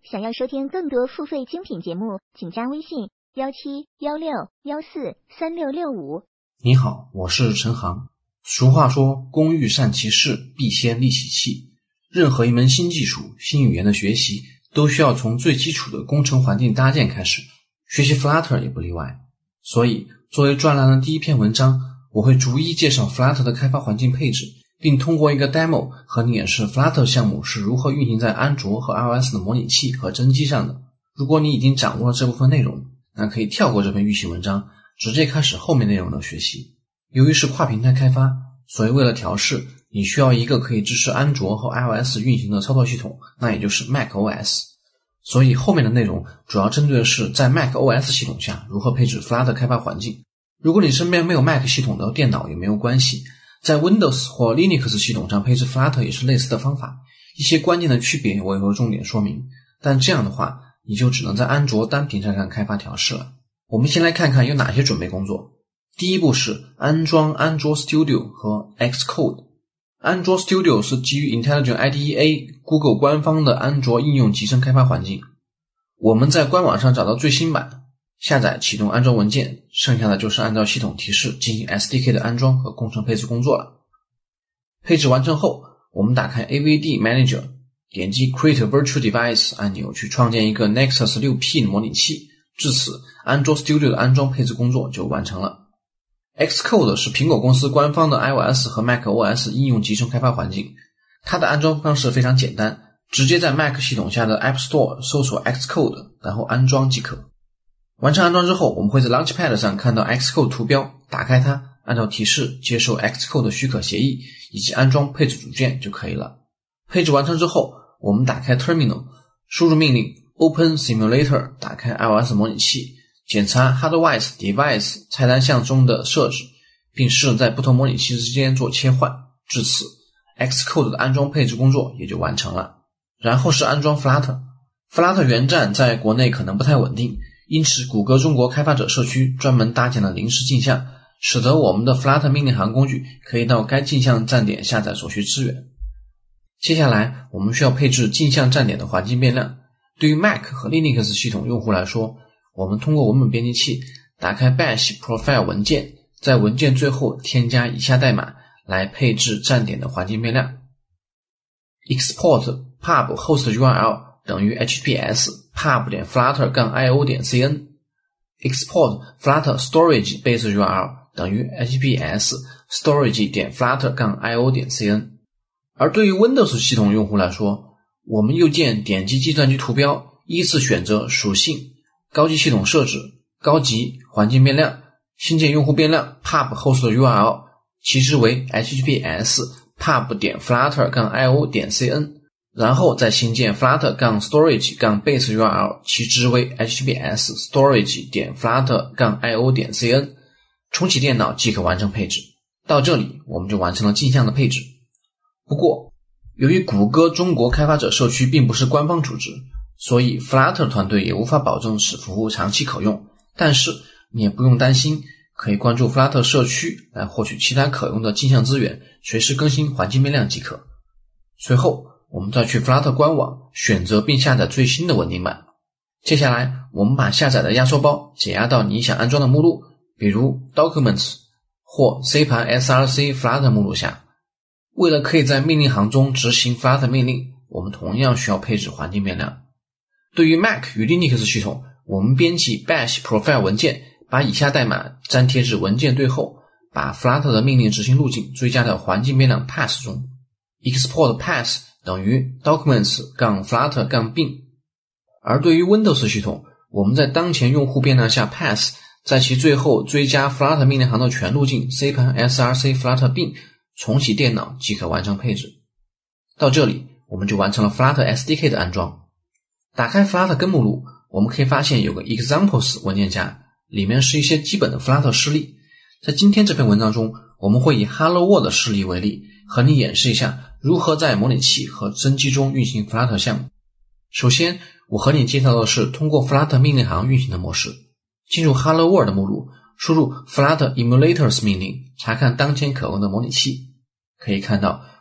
想要收听更多付费精品节目，请加微信1716143665。 你好，我是陈航。俗话说，工欲善其事，必先利其器。任何一门新技术、新语言的学习，都需要从最基础的工程环境搭建开始，学习 Flutter 也不例外。所以，作为专栏的第一篇文章，我会逐一介绍 Flutter 的开发环境配置，并通过一个 demo 和你演示 Flutter 项目是如何运行在安卓和 iOS 的模拟器和真机上的。如果你已经掌握了这部分内容，那可以跳过这篇预习文章，直接开始后面内容的学习。由于是跨平台开发，所以为了调试，你需要一个可以支持安卓和 iOS 运行的操作系统，那也就是 macOS。所以后面的内容主要针对的是在 macOS 系统下如何配置 Flutter 开发环境。如果你身边没有 Mac 系统的电脑也没有关系，在 Windows 或 Linux 系统上配置 Flutter 也是类似的方法，一些关键的区别我也会重点说明，但这样的话你就只能在安卓单平台上开发调试了。我们先来看看有哪些准备工作。第一步是安装安卓 Studio 和 Xcode。 安卓 Studio 是基于 Intelligent IDEA Google 官方的安卓应用集成开发环境，我们在官网上找到最新版，下载启动安装文件，剩下的就是按照系统提示进行 SDK 的安装和工程配置工作了。配置完成后，我们打开 AVD Manager， 点击 Create Virtual Device 按钮去创建一个 Nexus 6P 的模拟器，至此安卓 Studio 的安装配置工作就完成了。Xcode 是苹果公司官方的 iOS 和 macOS 应用集成开发环境，它的安装方式非常简单，直接在 Mac 系统下的 App Store 搜索 Xcode， 然后安装即可。完成安装之后，我们会在 Launchpad 上看到 Xcode 图标，打开它，按照提示接受 Xcode 的许可协议以及安装配置组件就可以了。配置完成之后，我们打开 Terminal， 输入命令 Open Simulator， 打开 iOS 模拟器，检查 Hardware Device 菜单项中的设置，并试在不同模拟器之间做切换，至此 Xcode 的安装配置工作也就完成了。然后是安装 Flutter 原站在国内可能不太稳定，因此谷歌中国开发者社区专门搭建了临时镜像，使得我们的 Flutter 命令行工具可以到该镜像站点下载所需资源。接下来我们需要配置镜像站点的环境变量。对于 Mac 和 Linux 系统用户来说，我们通过文本编辑器打开 Bash Profile 文件，在文件最后添加以下代码来配置站点的环境变量。 export pub host URL 等于 hps pub.flutter-io.cn， export flutter storage base URL 等于 hps storage.flutter-io.cn。 而对于 Windows 系统用户来说，我们右键点击计算机图标，依次选择属性、高级系统设置、高级环境变量、新建用户变量 pub host URL， 其值为 https pub.flutter-io.cn， 然后再新建 flutter-storage-base URL， 其值为 https storage.flutter-io.cn， 重启电脑即可完成配置。到这里我们就完成了镜像的配置。不过由于谷歌中国开发者社区并不是官方组织，所以 Flutter 团队也无法保证此服务长期可用，但是你也不用担心，可以关注 Flutter 社区来获取其他可用的镜像资源，随时更新环境变量即可。随后我们再去 Flutter 官网选择并下载最新的稳定版。接下来我们把下载的压缩包解压到你想安装的目录，比如 Documents 或 C 盘 src Flutter 目录下。为了可以在命令行中执行 Flutter 命令，我们同样需要配置环境变量。对于 Mac 与 Linux 系统，我们编辑 Bash Profile 文件，把以下代码粘贴至文件对后，把 Flutter 的命令执行路径追加到环境变量 path 中。 export path 等于 documents-flutter-bin。 而对于 Windows 系统，我们在当前用户变量下 path， 在其最后追加 Flutter 命令行的全路径 C 盘 src Flutter-bin， 重启电脑即可完成配置。到这里我们就完成了 Flutter SDK 的安装。打开 Flutter 根目录，我们可以发现有个 examples 文件夹，里面是一些基本的 Flutter 示例。在今天这篇文章中，我们会以 Hello World 的示例为例，和你演示一下如何在模拟器和真机中运行 Flutter 项目。首先我和你介绍的是通过 Flutter 命令行运行的模式。进入 Hello World 的目录，输入 Flutter Emulators 命令，查看当前可用的模拟器。可以看到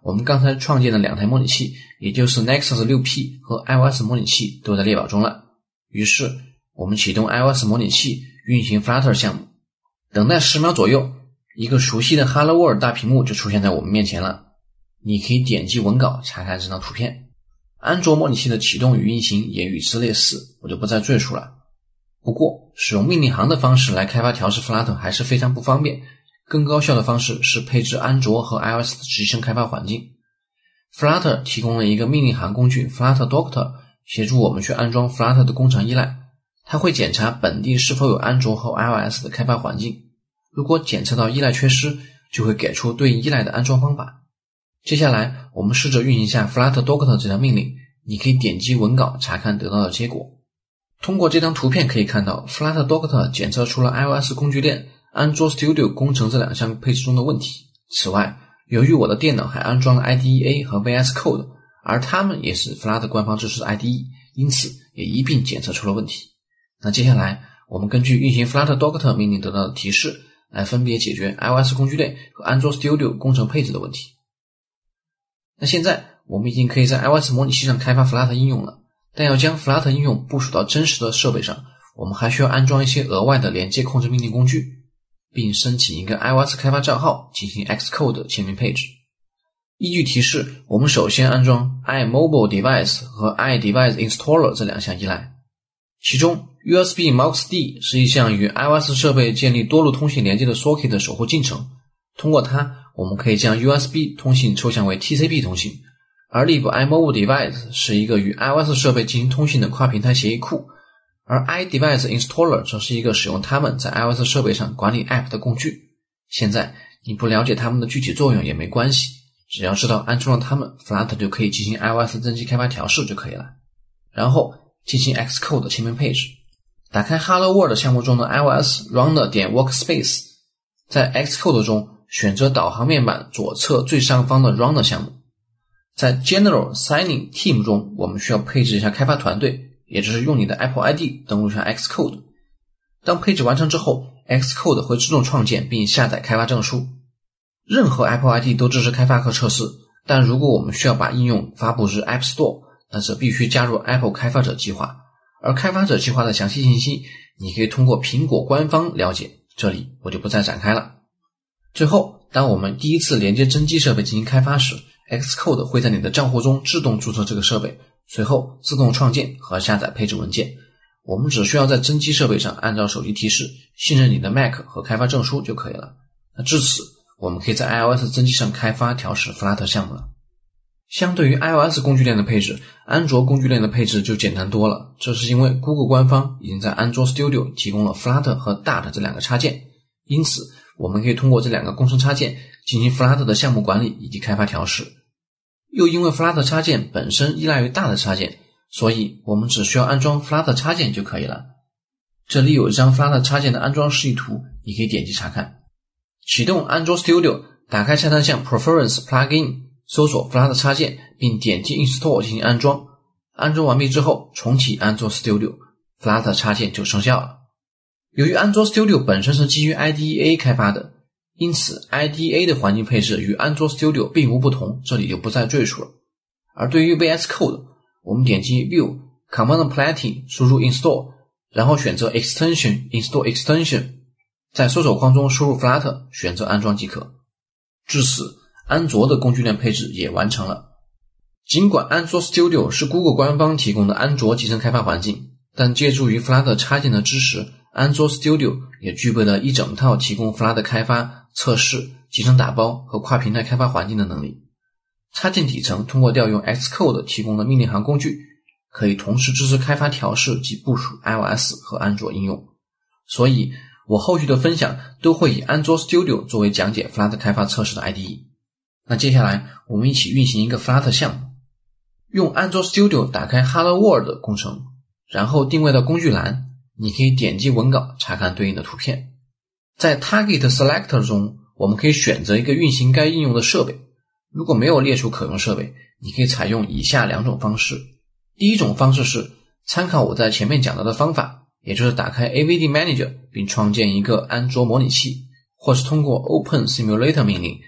我们刚才创建的2台模拟器，也就是 Nexus 6P 和 iOS 模拟器都在列表中了。于是我们启动 iOS 模拟器，运行 Flutter 项目，等待10秒左右，一个熟悉的 Hello World 大屏幕就出现在我们面前了。你可以点击文稿查看这张图片。安卓模拟器的启动与运行也与之类似，我就不再赘述了。不过使用命令行的方式来开发调试 Flutter 还是非常不方便，更高效的方式是配置安卓和 iOS 的集成开发环境。Flutter 提供了一个命令行工具 Flutter Doctor， 协助我们去安装 Flutter 的工程依赖。它会检查本地是否有安卓和 iOS 的开发环境，如果检测到依赖缺失，就会给出对应依赖的安装方法。接下来我们试着运行一下 Flutter Doctor 这条命令，你可以点击文稿查看得到的结果。通过这张图片可以看到 Flutter Doctor 检测出了 iOS 工具链、安卓 Studio 工程这2项配置中的问题。此外，由于我的电脑还安装了 IDEA 和 VS Code， 而它们也是 Flutter 官方支持的 IDE， 因此也一并检测出了问题。那接下来我们根据运行 Flutter Doctor 命令得到的提示，来分别解决 iOS 工具链和安卓 Studio 工程配置的问题。那现在我们已经可以在 iOS 模拟器上开发 Flutter 应用了，但要将 Flutter 应用部署到真实的设备上，我们还需要安装一些额外的连接控制命令工具，并申请一个 iOS 开发账号进行 Xcode 前面配置。依据提示，我们首先安装 iMobile Device 和 iDevice Installer 这2项依赖。其中 USB MUXD 是一项与 iOS 设备建立多路通信连接的 socket 的守护进程，通过它我们可以将 USB 通信抽象为 TCP 通信，而 iMobile Device 是一个与 iOS 设备进行通信的跨平台协议库，而 iDevice Installer 则是一个使用它们在 iOS 设备上管理 App 的工具。现在你不了解它们的具体作用也没关系，只要知道安装了它们， Flutter 就可以进行 iOS 增级开发调试就可以了。然后进行 Xcode 前面配置，打开 Hello World 项目中的 iOS Runner.workspace， 在 Xcode 中选择导航面板左侧最上方的 Runner 项目。在 General Signing Team 中，我们需要配置一下开发团队，也就是用你的 Apple ID 登录一下 Xcode。当配置完成之后， Xcode 会自动创建并下载开发证书。任何 Apple ID 都支持开发和测试，但如果我们需要把应用发布至 App Store， 那则必须加入 Apple 开发者计划，而开发者计划的详细信息你可以通过苹果官方了解，这里我就不再展开了。最后，当我们第一次连接真机设备进行开发时， Xcode 会在你的账户中自动注册这个设备，随后自动创建和下载配置文件。我们只需要在真机设备上按照手机提示信任你的 Mac 和开发证书就可以了。那至此我们可以在 iOS 真机上开发调试 Flutter 项目了。相对于 iOS 工具链的配置，安卓工具链的配置就简单多了，这是因为 Google 官方已经在安卓 Studio 提供了 Flutter 和 Dart 这2个插件，因此我们可以通过这2个工程插件进行 Flutter 的项目管理以及开发调试。又因为 Flutter 插件本身依赖于 Dart 插件，所以我们只需要安装 Flutter 插件就可以了。这里有一张 Flutter 插件的安装示意图，你可以点击查看。启动安卓 Studio， 打开菜单项 Preference Plugin， 搜索 Flutter 插件并点击 Install 进行安装。安装完毕之后重启安卓 Studio， Flutter 插件就生效了。由于安卓 Studio 本身是基于 IDEA 开发的，因此 IDEA 的环境配置与安卓 Studio 并无不同，这里就不再赘述了。而对于 VS Code， 我们点击 View Command Plating 输入 Install， 然后选择 Extension Install Extension， 在搜索框中输入 Flutter 选择安装即可。至此安卓的工具链配置也完成了。尽管安卓 Studio 是 Google 官方提供的安卓集成开发环境，但借助于 Flutter 插件的支持，安卓 Studio 也具备了一整套提供 Flutter 开发、测试、集成打包和跨平台开发环境的能力。插件底层通过调用 Xcode 提供的命令行工具，可以同时支持开发调试及部署 iOS 和安卓应用。所以我后续的分享都会以安卓 Studio 作为讲解 Flutter 开发测试的 IDE。那接下来我们一起运行一个 Flutter 项目。用安卓 Studio 打开 Hello World 工程，然后定位到工具栏，你可以点击文稿查看对应的图片。在 Target Selector 中，我们可以选择一个运行该应用的设备。如果没有列出可用设备，你可以采用以下2种方式。第一种方式是参考我在前面讲到的方法，也就是打开 AVD Manager 并创建一个安卓模拟器，或是通过 Open Simulator 命令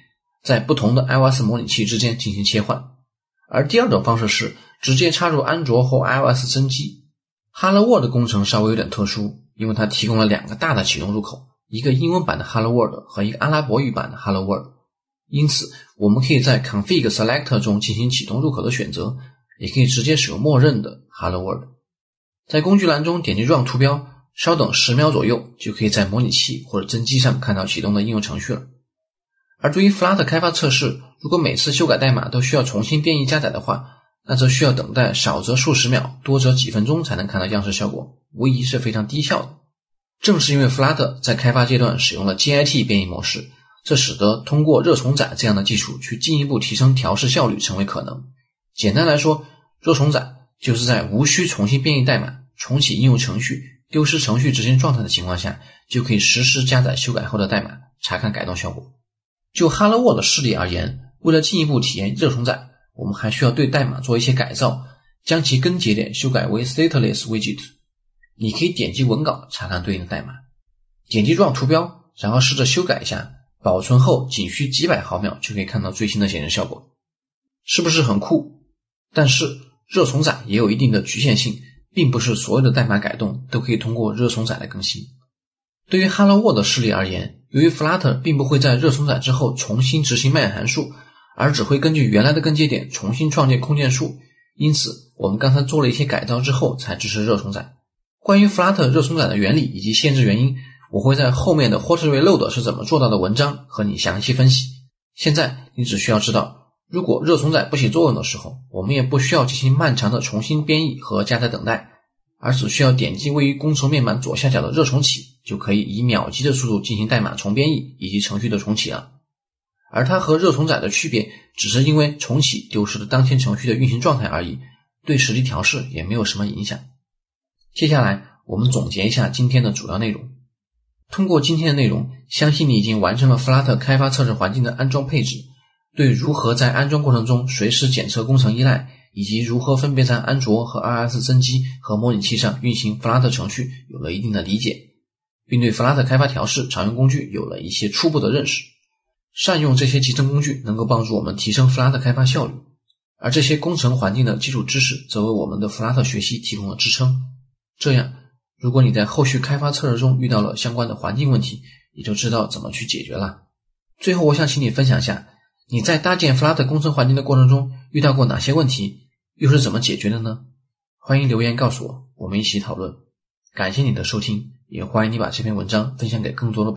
在不同的 iOS 模拟器之间进行切换。而第二种方式是直接插入安卓或 iOS 真机。Hello World 的工程稍微有点特殊，因为它提供了2个大的启动入口，一个英文版的 Hello World 和一个阿拉伯语版的 Hello World。因此我们可以在 Config Selector 中进行启动入口的选择，也可以直接使用默认的 Hello World。在工具栏中点击 Run 图标，稍等10秒左右，就可以在模拟器或者真机上看到启动的应用程序了。而对于 Flutter 开发测试，如果每次修改代码都需要重新编译加载的话，那则需要等待少则数十秒，多则几分钟才能看到样式效果，无疑是非常低效的。正是因为 Flutter 在开发阶段使用了 Git 编译模式，这使得通过热重载这样的技术去进一步提升调试效率成为可能。简单来说，热重载就是在无需重新编译代码、重启应用程序、丢失程序执行状态的情况下，就可以实时加载修改后的代码，查看改动效果。就 Hello World 的示例而言，为了进一步体验热重载，我们还需要对代码做一些改造，将其根节点修改为 Stateless Widget。你可以点击文稿查看对应的代码，点击 Run 图标，然后试着修改一下，保存后仅需几百毫秒就可以看到最新的显示效果。是不是很酷？但是热重载也有一定的局限性，并不是所有的代码改动都可以通过热重载来更新。对于 Hello World 的示例而言，由于 Flutter 并不会在热重载之后重新执行蔓延函数，而只会根据原来的根节点重新创建空间数，因此我们刚才做了一些改造之后才支持热重载。关于 Flutter 热重载的原理以及限制原因，我会在后面的 Hot Reload 是怎么做到的文章和你详细分析。现在你只需要知道，如果热重载不起作用的时候，我们也不需要进行漫长的重新编译和加载等待，而只需要点击位于工程面板左下角的热重启，就可以以秒级的速度进行代码重编译以及程序的重启了。而它和热重载的区别只是因为重启丢失了当前程序的运行状态而已，对实际调试也没有什么影响。接下来我们总结一下今天的主要内容。通过今天的内容，相信你已经完成了 Flutter 开发测试环境的安装配置，对如何在安装过程中随时检测工程依赖，以及如何分别在安卓和 iOS 真机和模拟器上运行 Flutter 程序有了一定的理解，并对 Flutter 开发调试常用工具有了一些初步的认识。善用这些集成工具能够帮助我们提升 Flutter 开发效率，而这些工程环境的基础知识则为我们的 Flutter 学习提供了支撑。这样，如果你在后续开发测试中遇到了相关的环境问题，也就知道怎么去解决了。最后我想请你分享一下，你在搭建 Flutter 工程环境的过程中遇到过哪些问题，又是怎么解决的呢？欢迎留言告诉我，我们一起讨论。感谢你的收听，也欢迎你把这篇文章分享给更多的